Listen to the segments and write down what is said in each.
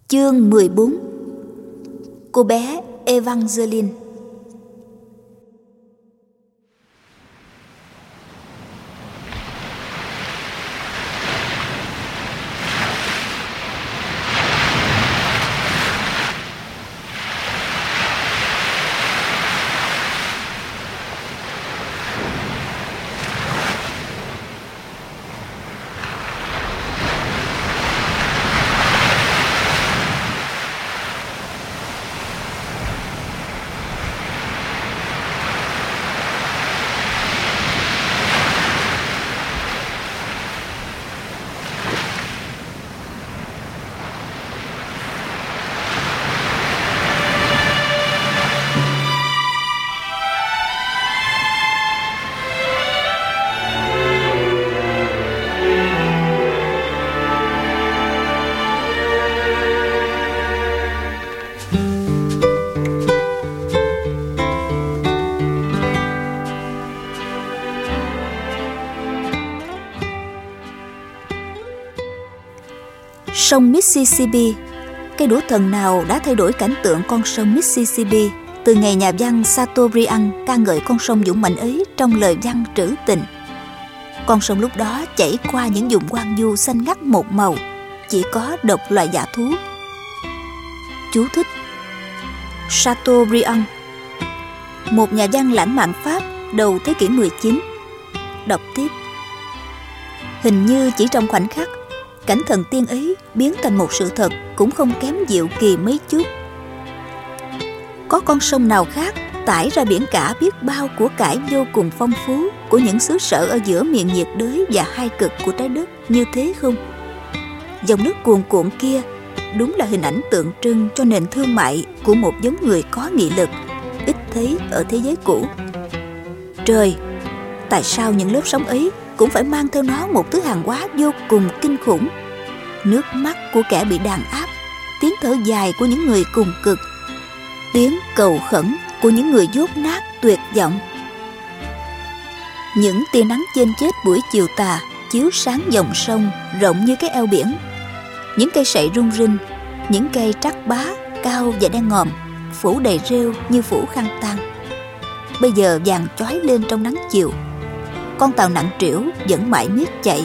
Chương 14. Cô bé Evangeline. Sông Mississippi. Cây đũa thần nào đã thay đổi cảnh tượng con sông Mississippi từ ngày nhà văn Chateaubriand ca ngợi con sông dũng mãnh ấy trong lời văn trữ tình. Con sông lúc đó chảy qua những vùng hoang vu xanh ngắt một màu, chỉ có độc loài dã thú. Chú thích: Chateaubriand, một nhà văn lãng mạn Pháp đầu thế kỷ 19. Đọc tiếp: hình như chỉ trong khoảnh khắc, cảnh thần tiên ấy biến thành một sự thật cũng không kém diệu kỳ mấy chút. Có con sông nào khác tải ra biển cả biết bao của cải vô cùng phong phú của những xứ sở ở giữa miền nhiệt đới và hai cực của trái đất như thế không? Dòng nước cuồn cuộn kia đúng là hình ảnh tượng trưng cho nền thương mại của một giống người có nghị lực, ít thấy ở thế giới cũ. Trời, tại sao những lớp sóng ấy cũng phải mang theo nó một thứ hàng hóa vô cùng kinh khủng? Nước mắt của kẻ bị đàn áp, tiếng thở dài của những người cùng cực, tiếng cầu khẩn của những người dốt nát tuyệt vọng. Những tia nắng chênh chết buổi chiều tà chiếu sáng dòng sông rộng như cái eo biển. Những cây sậy rung rinh, những cây trắc bá cao và đen ngòm phủ đầy rêu như phủ khăn tang, bây giờ vàng chói lên trong nắng chiều. Con tàu nặng trĩu vẫn mãi miết chạy.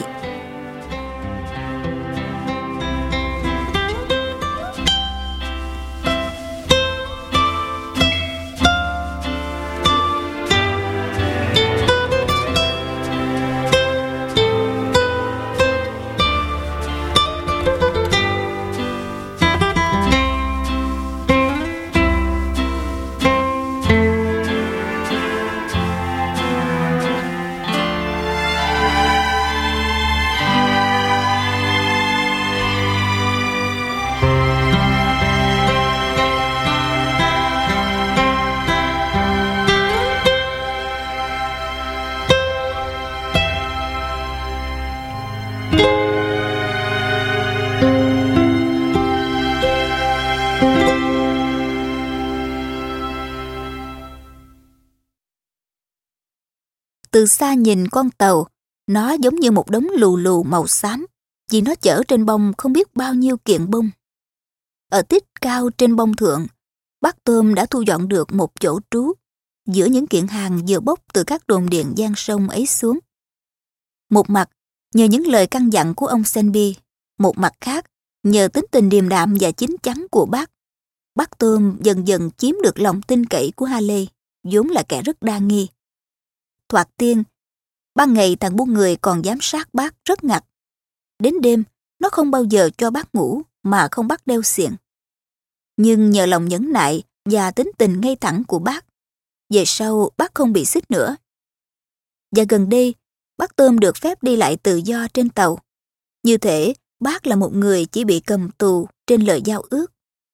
Từ xa nhìn con tàu, nó giống như một đống lù lù màu xám, vì nó chở trên bông không biết bao nhiêu kiện bông. Ở tít cao trên bông thượng, bác Tôm đã thu dọn được một chỗ trú giữa những kiện hàng vừa bốc từ các đồn điện gian sông ấy xuống. Một mặt, nhờ những lời căn dặn của ông Senby, một mặt khác, nhờ tính tình điềm đạm và chín chắn của bác Tôm dần dần chiếm được lòng tin cậy của Haley, vốn là kẻ rất đa nghi. Thoạt tiên, ban ngày thằng buôn người còn giám sát bác rất ngặt. Đến đêm, nó không bao giờ cho bác ngủ mà không bắt đeo xiềng. Nhưng nhờ lòng nhẫn nại và tính tình ngay thẳng của bác, về sau bác không bị xích nữa. Và gần đây, bác Tôm được phép đi lại tự do trên tàu. Như thể bác là một người chỉ bị cầm tù trên lời giao ước.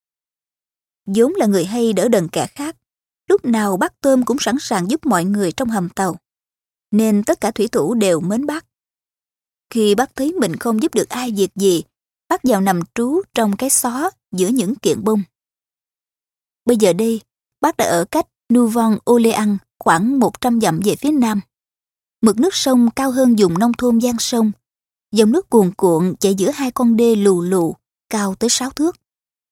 Vốn là người hay đỡ đần kẻ khác, lúc nào bác Tôm cũng sẵn sàng giúp mọi người trong hầm tàu, nên tất cả thủy thủ đều mến bác. Khi bác thấy mình không giúp được ai việc gì, bác vào nằm trú trong cái xó giữa những kiện bông. Bây giờ đây, bác đã ở cách Nouvelle-Orléans khoảng 100 dặm về phía nam. Mực nước sông cao hơn vùng nông thôn gian sông. Dòng nước cuồn cuộn chảy giữa hai con đê lù lù, cao tới 6 thước.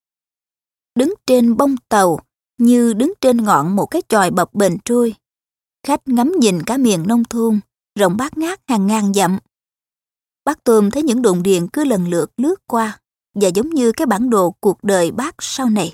đứng trên bông tàu như đứng trên ngọn một cái chòi bập bềnh trôi. Khách ngắm nhìn cả miền nông thôn, rộng bát ngát hàng ngàn dặm. Bác Tôm thấy những đồn điền cứ lần lượt lướt qua và giống như cái bản đồ cuộc đời bác sau này.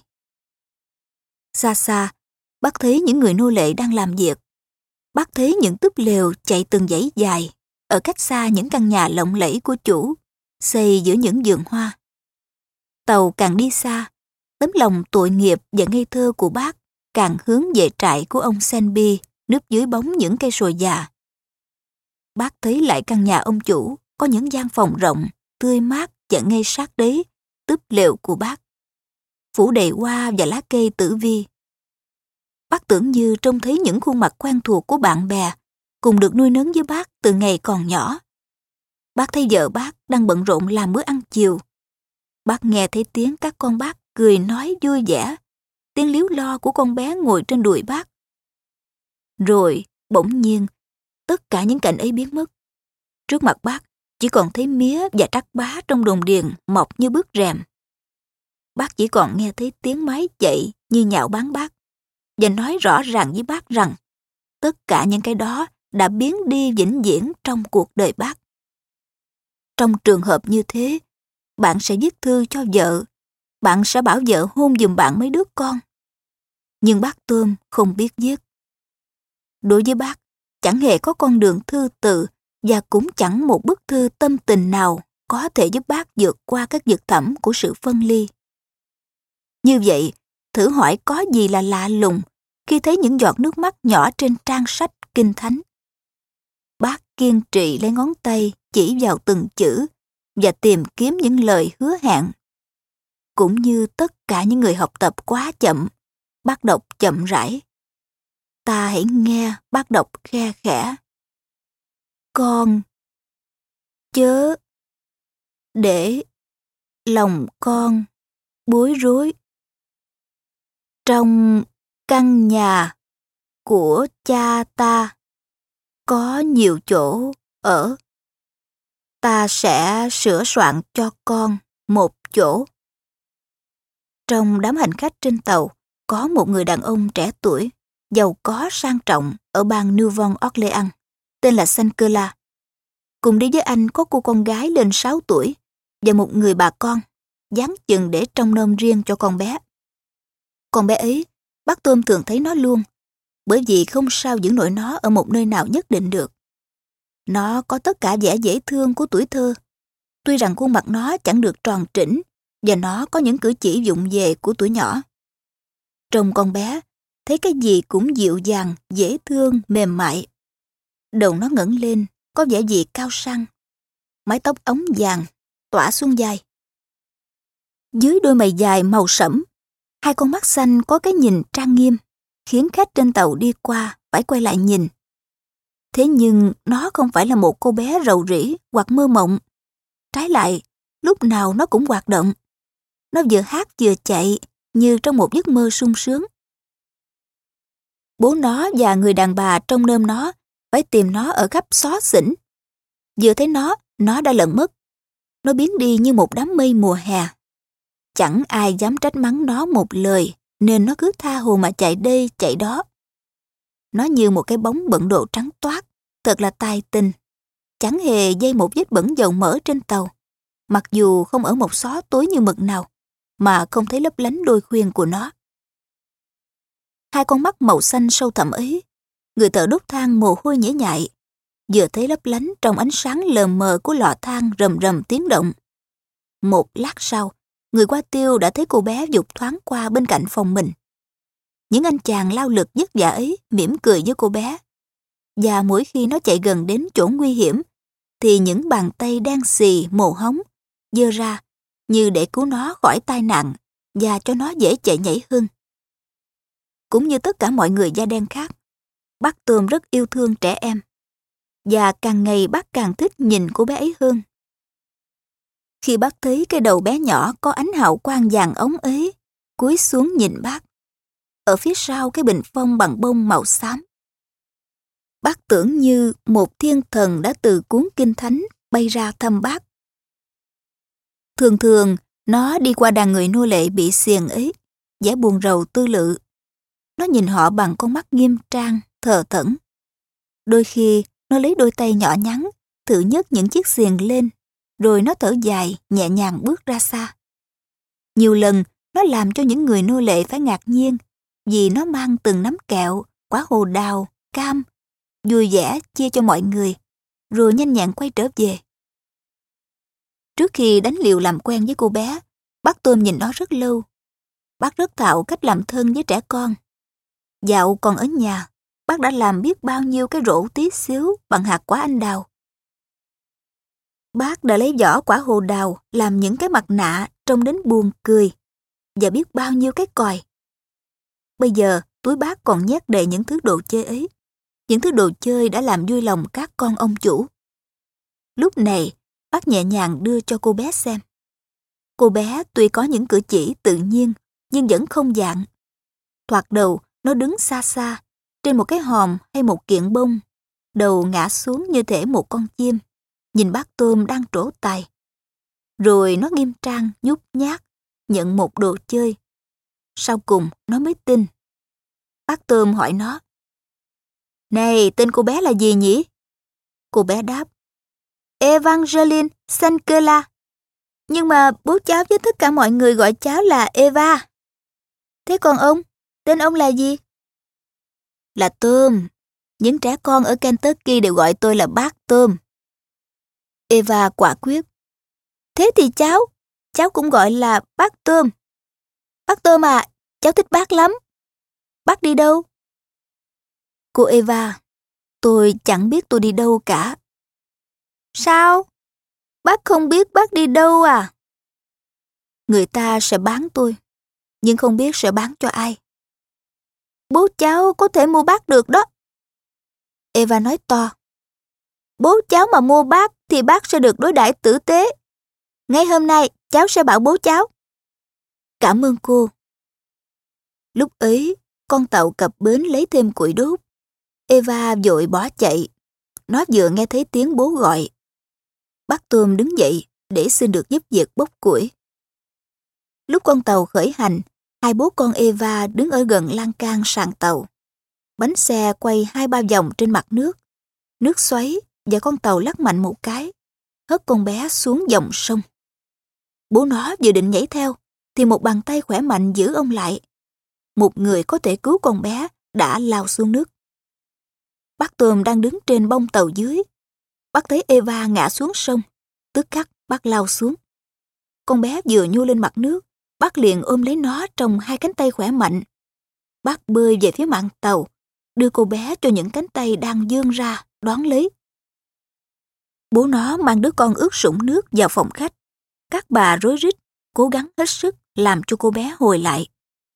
Xa xa, bác thấy những người nô lệ đang làm việc. Bác thấy những túp lều chạy từng dãy dài, ở cách xa những căn nhà lộng lẫy của chủ, xây giữa những vườn hoa. Tàu càng đi xa, tấm lòng tội nghiệp và ngây thơ của bác càng hướng về trại của ông Senby núp dưới bóng những cây sồi già. Bác thấy lại căn nhà ông chủ có những gian phòng rộng, tươi mát và ngay sát đấy túp lều của bác, phủ đầy hoa và lá cây tử vi. Bác tưởng như trông thấy những khuôn mặt quen thuộc của bạn bè cùng được nuôi nấng với bác từ ngày còn nhỏ. Bác thấy vợ bác đang bận rộn làm bữa ăn chiều. Bác nghe thấy tiếng các con bác cười nói vui vẻ, tiếng líu lo của con bé ngồi trên đùi bác. Rồi, bỗng nhiên, tất cả những cảnh ấy biến mất. Trước mặt bác chỉ còn thấy mía và trắc bá trong đồng điền mọc như bức rèm. Bác chỉ còn nghe thấy tiếng máy chạy như nhạo báng bác và nói rõ ràng với bác rằng tất cả những cái đó đã biến đi vĩnh viễn trong cuộc đời bác. Trong trường hợp như thế, bạn sẽ viết thư cho vợ, bạn sẽ bảo vợ hôn giùm bạn mấy đứa con. Nhưng bác Tôm không biết viết. Đối với bác, chẳng hề có con đường thư từ và cũng chẳng một bức thư tâm tình nào có thể giúp bác vượt qua các vực thẳm của sự phân ly. Như vậy, thử hỏi có gì là lạ lùng khi thấy những giọt nước mắt nhỏ trên trang sách Kinh Thánh. Bác kiên trì lấy ngón tay chỉ vào từng chữ và tìm kiếm những lời hứa hẹn. Cũng như tất cả những người học tập quá chậm, bác đọc chậm rãi. Ta hãy nghe bác đọc khe khẽ. Con chớ để lòng con bối rối. Trong căn nhà của cha ta có nhiều chỗ ở. Ta sẽ sửa soạn cho con một chỗ. Trong đám hành khách trên tàu có một người đàn ông trẻ tuổi, giàu có sang trọng ở bang Nouvelle-Orléans, tên là Saint-Colas. Cùng đi với anh có cô con gái lên 6 tuổi và một người bà con, dáng chừng để trông nom riêng cho con bé. Con bé ấy, bác Tôm thường thấy nó luôn, bởi vì không sao giữ nổi nó ở một nơi nào nhất định được. Nó có tất cả vẻ dễ thương của tuổi thơ, tuy rằng khuôn mặt nó chẳng được tròn trĩnh và nó có những cử chỉ vụng về của tuổi nhỏ. Trông con bé, thấy cái gì cũng dịu dàng, dễ thương, mềm mại. Đầu nó ngẩng lên, có vẻ gì cao sang. Mái tóc ống vàng, tỏa xuống vai. Dưới đôi mày dài màu sẫm, hai con mắt xanh có cái nhìn trang nghiêm, khiến khách trên tàu đi qua phải quay lại nhìn. Thế nhưng nó không phải là một cô bé rầu rĩ hoặc mơ mộng. Trái lại, lúc nào nó cũng hoạt động. Nó vừa hát vừa chạy, như trong một giấc mơ sung sướng. Bố nó và người đàn bà trông nom nó phải tìm nó ở khắp xó xỉnh. Vừa thấy nó đã lẩn mất. Nó biến đi như một đám mây mùa hè. Chẳng ai dám trách mắng nó một lời, nên nó cứ tha hồ mà chạy đây chạy đó. Nó như một cái bóng bận đồ trắng toát, thật là tài tình. Chẳng hề dây một vết bẩn dầu mỡ trên tàu, mặc dù không ở một xó tối như mực nào, mà không thấy lấp lánh đôi khuyên của nó. Hai con mắt màu xanh sâu thẳm ấy, người thợ đốt than mồ hôi nhễ nhại, vừa thấy lấp lánh trong ánh sáng lờ mờ của lò than rầm rầm tiếng động. Một lát sau, người qua tiêu đã thấy cô bé vụt thoáng qua bên cạnh phòng mình. Những anh chàng lao lực vất vả ấy mỉm cười với cô bé. Và mỗi khi nó chạy gần đến chỗ nguy hiểm, thì những bàn tay đen xì mồ hóng giơ ra như để cứu nó khỏi tai nạn và cho nó dễ chạy nhảy hơn. Cũng như tất cả mọi người da đen khác, bác Tôm rất yêu thương trẻ em. Và càng ngày bác càng thích nhìn cô bé ấy hơn. Khi bác thấy cái đầu bé nhỏ có ánh hào quang vàng óng ấy, cúi xuống nhìn bác, ở phía sau cái bình phong bằng bông màu xám, bác tưởng như một thiên thần đã từ cuốn Kinh Thánh bay ra thăm bác. Thường thường, nó đi qua đàn người nô lệ bị xiềng ấy, vẻ buồn rầu tư lự. Nó nhìn họ bằng con mắt nghiêm trang, thờ thẫn. Đôi khi, nó lấy đôi tay nhỏ nhắn, thử nhấc những chiếc xiềng lên, rồi nó thở dài, nhẹ nhàng bước ra xa. Nhiều lần, nó làm cho những người nô lệ phải ngạc nhiên, vì nó mang từng nắm kẹo, quả hồ đào, cam, vui vẻ chia cho mọi người, rồi nhanh nhẹn quay trở về. Trước khi đánh liều làm quen với cô bé, bác Tôm nhìn nó rất lâu. Bác rất thạo cách làm thân với trẻ con. Dạo còn ở nhà, bác đã làm biết bao nhiêu cái rổ tí xíu bằng hạt quả anh đào. Bác đã lấy vỏ quả hồ đào làm những cái mặt nạ trông đến buồn cười, và biết bao nhiêu cái còi. Bây giờ, túi bác còn nhét đầy những thứ đồ chơi ấy. Những thứ đồ chơi đã làm vui lòng các con ông chủ. Lúc này, bác nhẹ nhàng đưa cho cô bé xem. Cô bé tuy có những cử chỉ tự nhiên, nhưng vẫn không dạng. Thoạt đầu, nó đứng xa xa, trên một cái hòm hay một kiện bông, đầu ngã xuống như thể một con chim, nhìn bác Tôm đang trổ tài. Rồi nó nghiêm trang, nhút nhát, nhận một đồ chơi. Sau cùng, nó mới tin. Bác Tôm hỏi nó: "Này, tên cô bé là gì nhỉ?" Cô bé đáp: "Evangeline Sankela. Nhưng mà bố cháu với tất cả mọi người gọi cháu là Eva. Thế còn ông, tên ông là gì?" "Là Tôm. Những trẻ con ở Kentucky đều gọi tôi là bác Tôm." Eva quả quyết: "Thế thì cháu cũng gọi là bác Tôm. Bác Tôm à, cháu thích bác lắm. Bác đi đâu?" "Cô Eva, tôi chẳng biết tôi đi đâu cả." "Sao? Bác không biết bác đi đâu à?" "Người ta sẽ bán tôi, nhưng không biết sẽ bán cho ai." "Bố cháu có thể mua bác được đó." Eva nói to: "Bố cháu mà mua bác thì bác sẽ được đối đãi tử tế. Ngay hôm nay cháu sẽ bảo bố cháu." "Cảm ơn cô." Lúc ấy, con tàu cập bến lấy thêm củi đốt. Eva vội bỏ chạy. Nó vừa nghe thấy tiếng bố gọi. Bác Tôm đứng dậy để xin được giúp việc bốc củi. Lúc con tàu khởi hành, hai bố con Eva đứng ở gần lan can sàn tàu. Bánh xe quay 2-3 vòng trên mặt nước. Nước xoáy và con tàu lắc mạnh một cái, hất con bé xuống dòng sông. Bố nó vừa định nhảy theo, thì một bàn tay khỏe mạnh giữ ông lại. Một người có thể cứu con bé đã lao xuống nước. Bác Tôm đang đứng trên bông tàu dưới. Bác thấy Eva ngã xuống sông, tức khắc bác lao xuống. Con bé vừa nhô lên mặt nước, bác liền ôm lấy nó trong hai cánh tay khỏe mạnh. Bác bơi về phía mạn tàu, đưa cô bé cho những cánh tay đang vươn ra đón lấy. Bố nó mang đứa con ướt sũng nước vào phòng khách. Các bà rối rít, cố gắng hết sức làm cho cô bé hồi lại.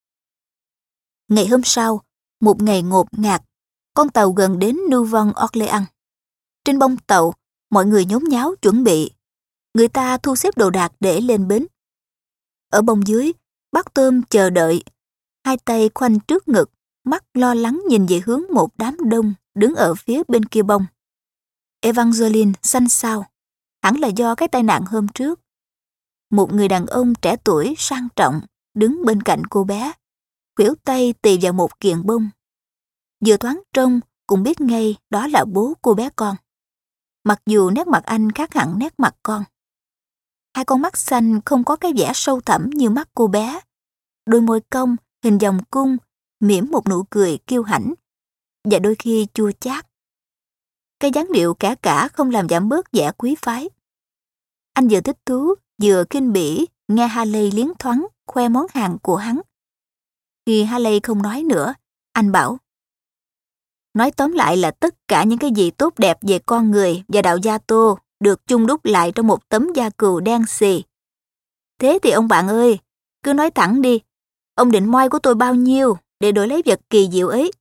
Ngày hôm sau, một ngày ngột ngạt, con tàu gần đến Nouvelle Orléans. Trên bông tàu, mọi người nhốn nháo chuẩn bị. Người ta thu xếp đồ đạc để lên bến. Ở bông dưới, bác Tôm chờ đợi, hai tay khoanh trước ngực, mắt lo lắng nhìn về hướng một đám đông đứng ở phía bên kia bông. Evangeline xanh xao, hẳn là do cái tai nạn hôm trước. Một người đàn ông trẻ tuổi sang trọng đứng bên cạnh cô bé, khuỷu tay tì vào một kiện bông. Vừa thoáng trông cũng biết ngay đó là bố cô bé con. Mặc dù nét mặt anh khác hẳn nét mặt con. Hai con mắt xanh không có cái vẻ sâu thẳm như mắt cô bé. Đôi môi cong, hình vòng cung, mỉm một nụ cười kiêu hãnh, và đôi khi chua chát. Cái dáng điệu cả không làm giảm bớt vẻ quý phái. Anh vừa thích thú, vừa khinh bỉ nghe Haley liến thoáng khoe món hàng của hắn. Khi Haley không nói nữa, anh bảo: "Nói tóm lại là tất cả những cái gì tốt đẹp về con người và đạo gia Tô được chung đúc lại trong một tấm da cừu đen xì. Thế thì ông bạn ơi, cứ nói thẳng đi, ông định moi của tôi bao nhiêu để đổi lấy vật kỳ diệu ấy?"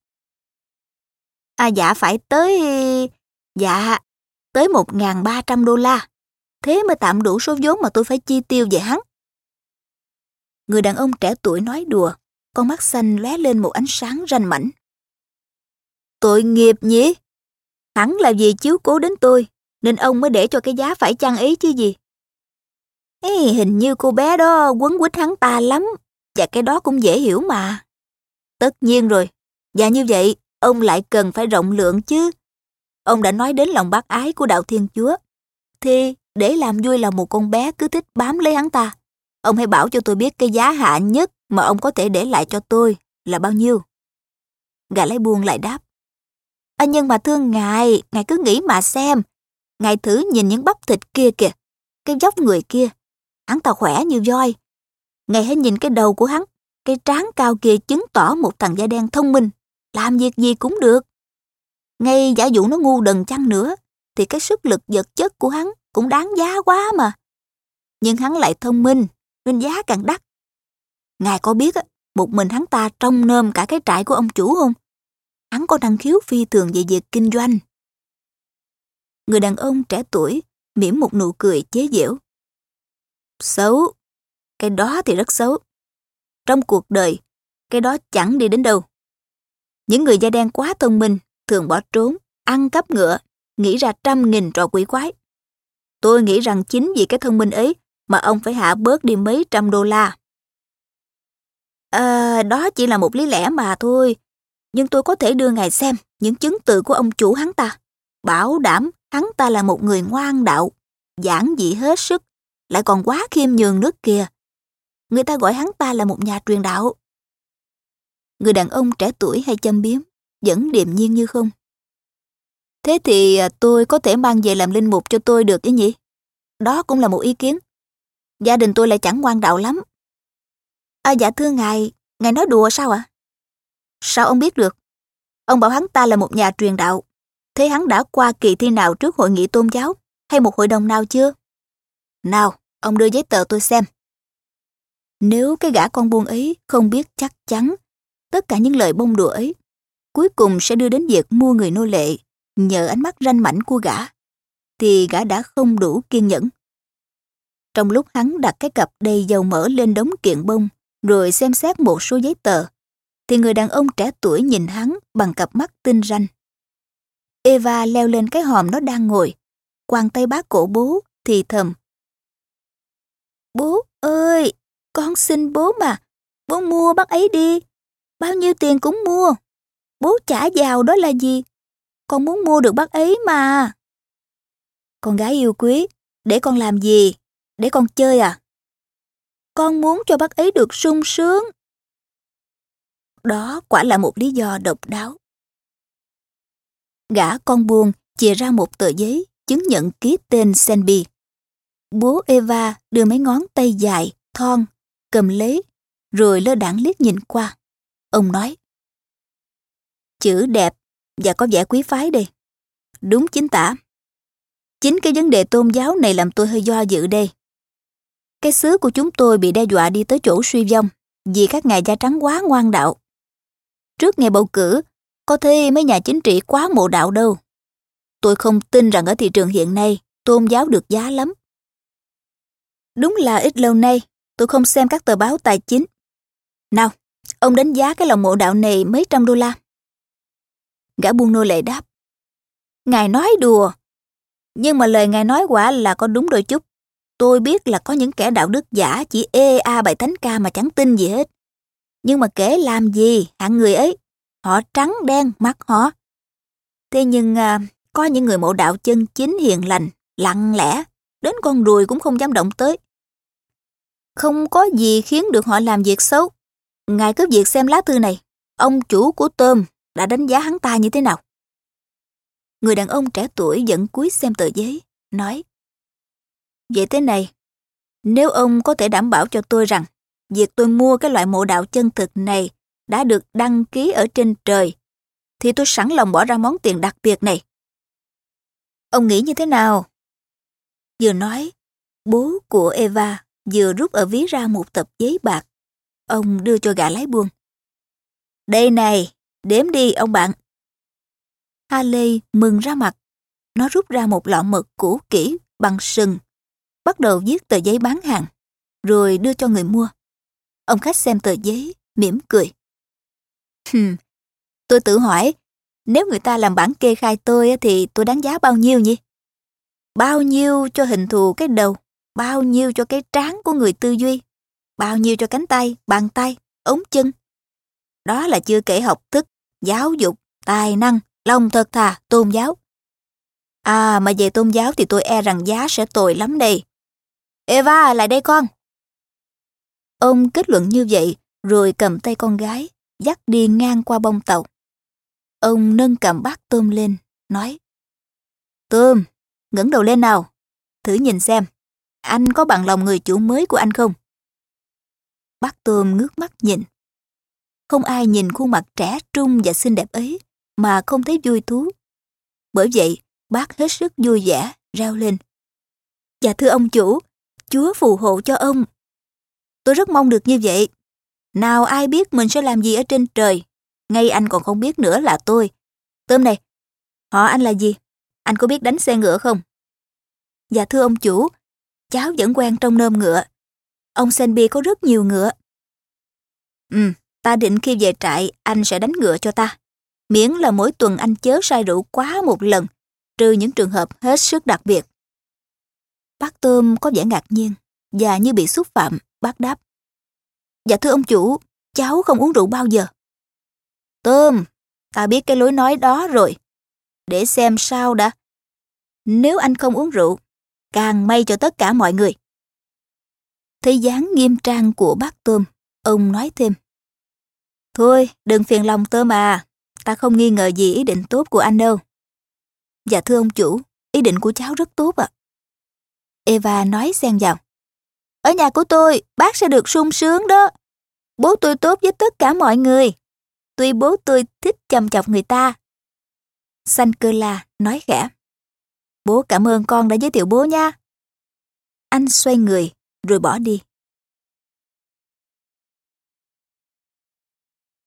Dạ phải tới... Dạ, tới $1.300. Thế mới tạm đủ số vốn mà tôi phải chi tiêu về hắn. Người đàn ông trẻ tuổi nói đùa, con mắt xanh lóe lên một ánh sáng ranh mãnh. Tội nghiệp nhỉ? Hẳn là vì chiếu cố đến tôi, nên ông mới để cho cái giá phải chăng ấy chứ gì. Hình như cô bé đó quấn quýt hắn ta lắm, Và cái đó cũng dễ hiểu mà. Tất nhiên rồi. Và như vậy, ông lại cần phải rộng lượng chứ. Ông đã nói đến lòng bác ái của đạo Thiên Chúa. Thì để làm vui lòng một con bé cứ thích bám lấy hắn ta, ông hãy bảo cho tôi biết cái giá hạ nhất mà ông có thể để lại cho tôi là bao nhiêu. Gã lái buôn lại đáp. Nhưng mà thưa ngài cứ nghĩ mà xem. Ngài thử nhìn những bắp thịt kia kìa, cái vóc người kia, hắn ta khỏe như voi. Ngài hãy nhìn cái đầu của hắn, cái trán cao kia chứng tỏ một thằng da đen thông minh, làm việc gì cũng được. Ngay giả dụ nó ngu đần chăng nữa, thì cái sức lực vật chất của hắn cũng đáng giá quá mà. Nhưng hắn lại thông minh, nên giá càng đắt. Ngài có biết một mình hắn ta trông nom cả cái trại của ông chủ không? Hắn có năng khiếu phi thường về việc kinh doanh. Người đàn ông trẻ tuổi mỉm một nụ cười chế giễu. Xấu, cái đó thì rất xấu. Trong cuộc đời, cái đó chẳng đi đến đâu. Những người da đen quá thông minh thường bỏ trốn, ăn cắp ngựa, nghĩ ra trăm nghìn trò quỷ quái. Tôi nghĩ rằng chính vì cái thông minh ấy mà ông phải hạ bớt đi mấy trăm đô la. Đó chỉ là một lý lẽ mà thôi. Nhưng tôi có thể đưa ngài xem những chứng từ của ông chủ hắn ta. Bảo đảm hắn ta là một người ngoan đạo, giản dị hết sức, lại còn quá khiêm nhường nước kìa. Người ta gọi hắn ta là một nhà truyền đạo. Người đàn ông trẻ tuổi hay châm biếm, vẫn điềm nhiên như không. Thế thì tôi có thể mang về làm linh mục cho tôi được ý nhỉ? Đó cũng là một ý kiến. Gia đình tôi lại chẳng ngoan đạo lắm. Dạ thưa ngài nói đùa sao ạ? Sao ông biết được? Ông bảo hắn ta là một nhà truyền đạo. Thế hắn đã qua kỳ thi nào trước hội nghị tôn giáo hay một hội đồng nào chưa? Nào, ông đưa giấy tờ tôi xem. Nếu cái gã con buôn ấy không biết chắc chắn tất cả những lời bông đùa ấy, cuối cùng sẽ đưa đến việc mua người nô lệ nhờ ánh mắt ranh mãnh của gã, thì gã đã không đủ kiên nhẫn. Trong lúc hắn đặt cái cặp đầy dầu mỡ lên đống kiện bông, rồi xem xét một số giấy tờ, thì người đàn ông trẻ tuổi nhìn hắn bằng cặp mắt tinh ranh. Eva leo lên cái hòm nó đang ngồi, quàng tay bá cổ bố, thì thầm. Bố ơi, con xin bố mà, bố mua bác ấy đi, bao nhiêu tiền cũng mua. Bố trả giàu đó là gì? Con muốn mua được bác ấy mà. Con gái yêu quý, để con làm gì? Để con chơi à? Con muốn cho bác ấy được sung sướng. Đó quả là một lý do độc đáo. Gã con buôn chìa ra một tờ giấy chứng nhận ký tên Senby. Bố Eva đưa mấy ngón tay dài, thon, cầm lấy, rồi lơ đãng liếc nhìn qua. Ông nói. Chữ đẹp và có vẻ quý phái đây. Đúng chính tả. Chính cái vấn đề tôn giáo này làm tôi hơi do dự đây. Cái xứ của chúng tôi bị đe dọa đi tới chỗ suy vong vì các ngài da trắng quá ngoan đạo. Trước ngày bầu cử, có thấy mấy nhà chính trị quá mộ đạo đâu. Tôi không tin rằng ở thị trường hiện nay tôn giáo được giá lắm. Đúng là ít lâu nay tôi không xem các tờ báo tài chính. Nào, ông đánh giá cái lòng mộ đạo này mấy trăm đô la. Gã buôn nô lệ đáp. Ngài nói đùa. Nhưng mà lời ngài nói quả là có đúng đôi chút. Tôi biết là có những kẻ đạo đức giả chỉ bài thánh ca mà chẳng tin gì hết. Nhưng mà kể làm gì hạng người ấy. Họ trắng đen mắt họ. Thế nhưng có những người mộ đạo chân chính hiền lành, lặng lẽ, đến con ruồi cũng không dám động tới. Không có gì khiến được họ làm việc xấu. Ngài cứ việc xem lá thư này. Ông chủ của tôm đã đánh giá hắn ta như thế nào? Người đàn ông trẻ tuổi vẫn cúi xem tờ giấy, nói. Vậy thế này, nếu ông có thể đảm bảo cho tôi rằng việc tôi mua cái loại mộ đạo chân thực này đã được đăng ký ở trên trời, thì tôi sẵn lòng bỏ ra món tiền đặc biệt này. Ông nghĩ như thế nào? Vừa nói, bố của Eva vừa rút ở ví ra một tập giấy bạc. Ông đưa cho gã lái buôn. Đây này, đếm đi ông bạn. Harley mừng ra mặt. Nó rút ra một lọ mực cũ kỹ bằng sừng, bắt đầu viết tờ giấy bán hàng, rồi đưa cho người mua. Ông khách xem tờ giấy, mỉm cười. Tôi tự hỏi, nếu người ta làm bản kê khai tôi thì tôi đáng giá bao nhiêu nhỉ? Bao nhiêu cho hình thù cái đầu, bao nhiêu cho cái trán của người tư duy, bao nhiêu cho cánh tay, bàn tay, ống chân. Đó là chưa kể học thức, giáo dục, tài năng, lòng thật thà, tôn giáo. À, mà về tôn giáo thì tôi e rằng giá sẽ tồi lắm đây. Eva, lại đây con. Ông kết luận như vậy, rồi cầm tay con gái, dắt đi ngang qua bông tàu. Ông nâng cầm bát tôm lên, nói: Tôm, ngẩng đầu lên nào. Thử nhìn xem, anh có bằng lòng người chủ mới của anh không? Bác tôm ngước mắt nhìn. Không ai nhìn khuôn mặt trẻ trung và xinh đẹp ấy mà không thấy vui thú. Bởi vậy, bác hết sức vui vẻ, reo lên: Dạ thưa ông chủ, Chúa phù hộ cho ông. Tôi rất mong được như vậy. Nào ai biết mình sẽ làm gì ở trên trời. Ngay anh còn không biết nữa là tôi. Tôm này, họ anh là gì? Anh có biết đánh xe ngựa không? Dạ thưa ông chủ, cháu vẫn quen trông nôm ngựa. Ông Senby có rất nhiều ngựa. Ta định khi về trại anh sẽ đánh ngựa cho ta. Miễn là mỗi tuần anh chớ say rượu quá một lần, trừ những trường hợp hết sức đặc biệt. Bác Tôm có vẻ ngạc nhiên và như bị xúc phạm, bác đáp: Dạ thưa ông chủ, cháu không uống rượu bao giờ. Tôm, ta biết cái lối nói đó rồi. Để xem sao đã. Nếu anh không uống rượu, càng may cho tất cả mọi người. Thấy dáng nghiêm trang của bác Tôm, ông nói thêm: Thôi, đừng phiền lòng Tôm à, ta không nghi ngờ gì ý định tốt của anh đâu. Dạ thưa ông chủ, ý định của cháu rất tốt ạ. Eva nói xen vào: Ở nhà của tôi, bác sẽ được sung sướng đó. Bố tôi tốt với tất cả mọi người. Tuy bố tôi thích chăm chọc người ta. Xanh Cơ La nói khẽ: Bố cảm ơn con đã giới thiệu bố nha. Anh xoay người rồi bỏ đi.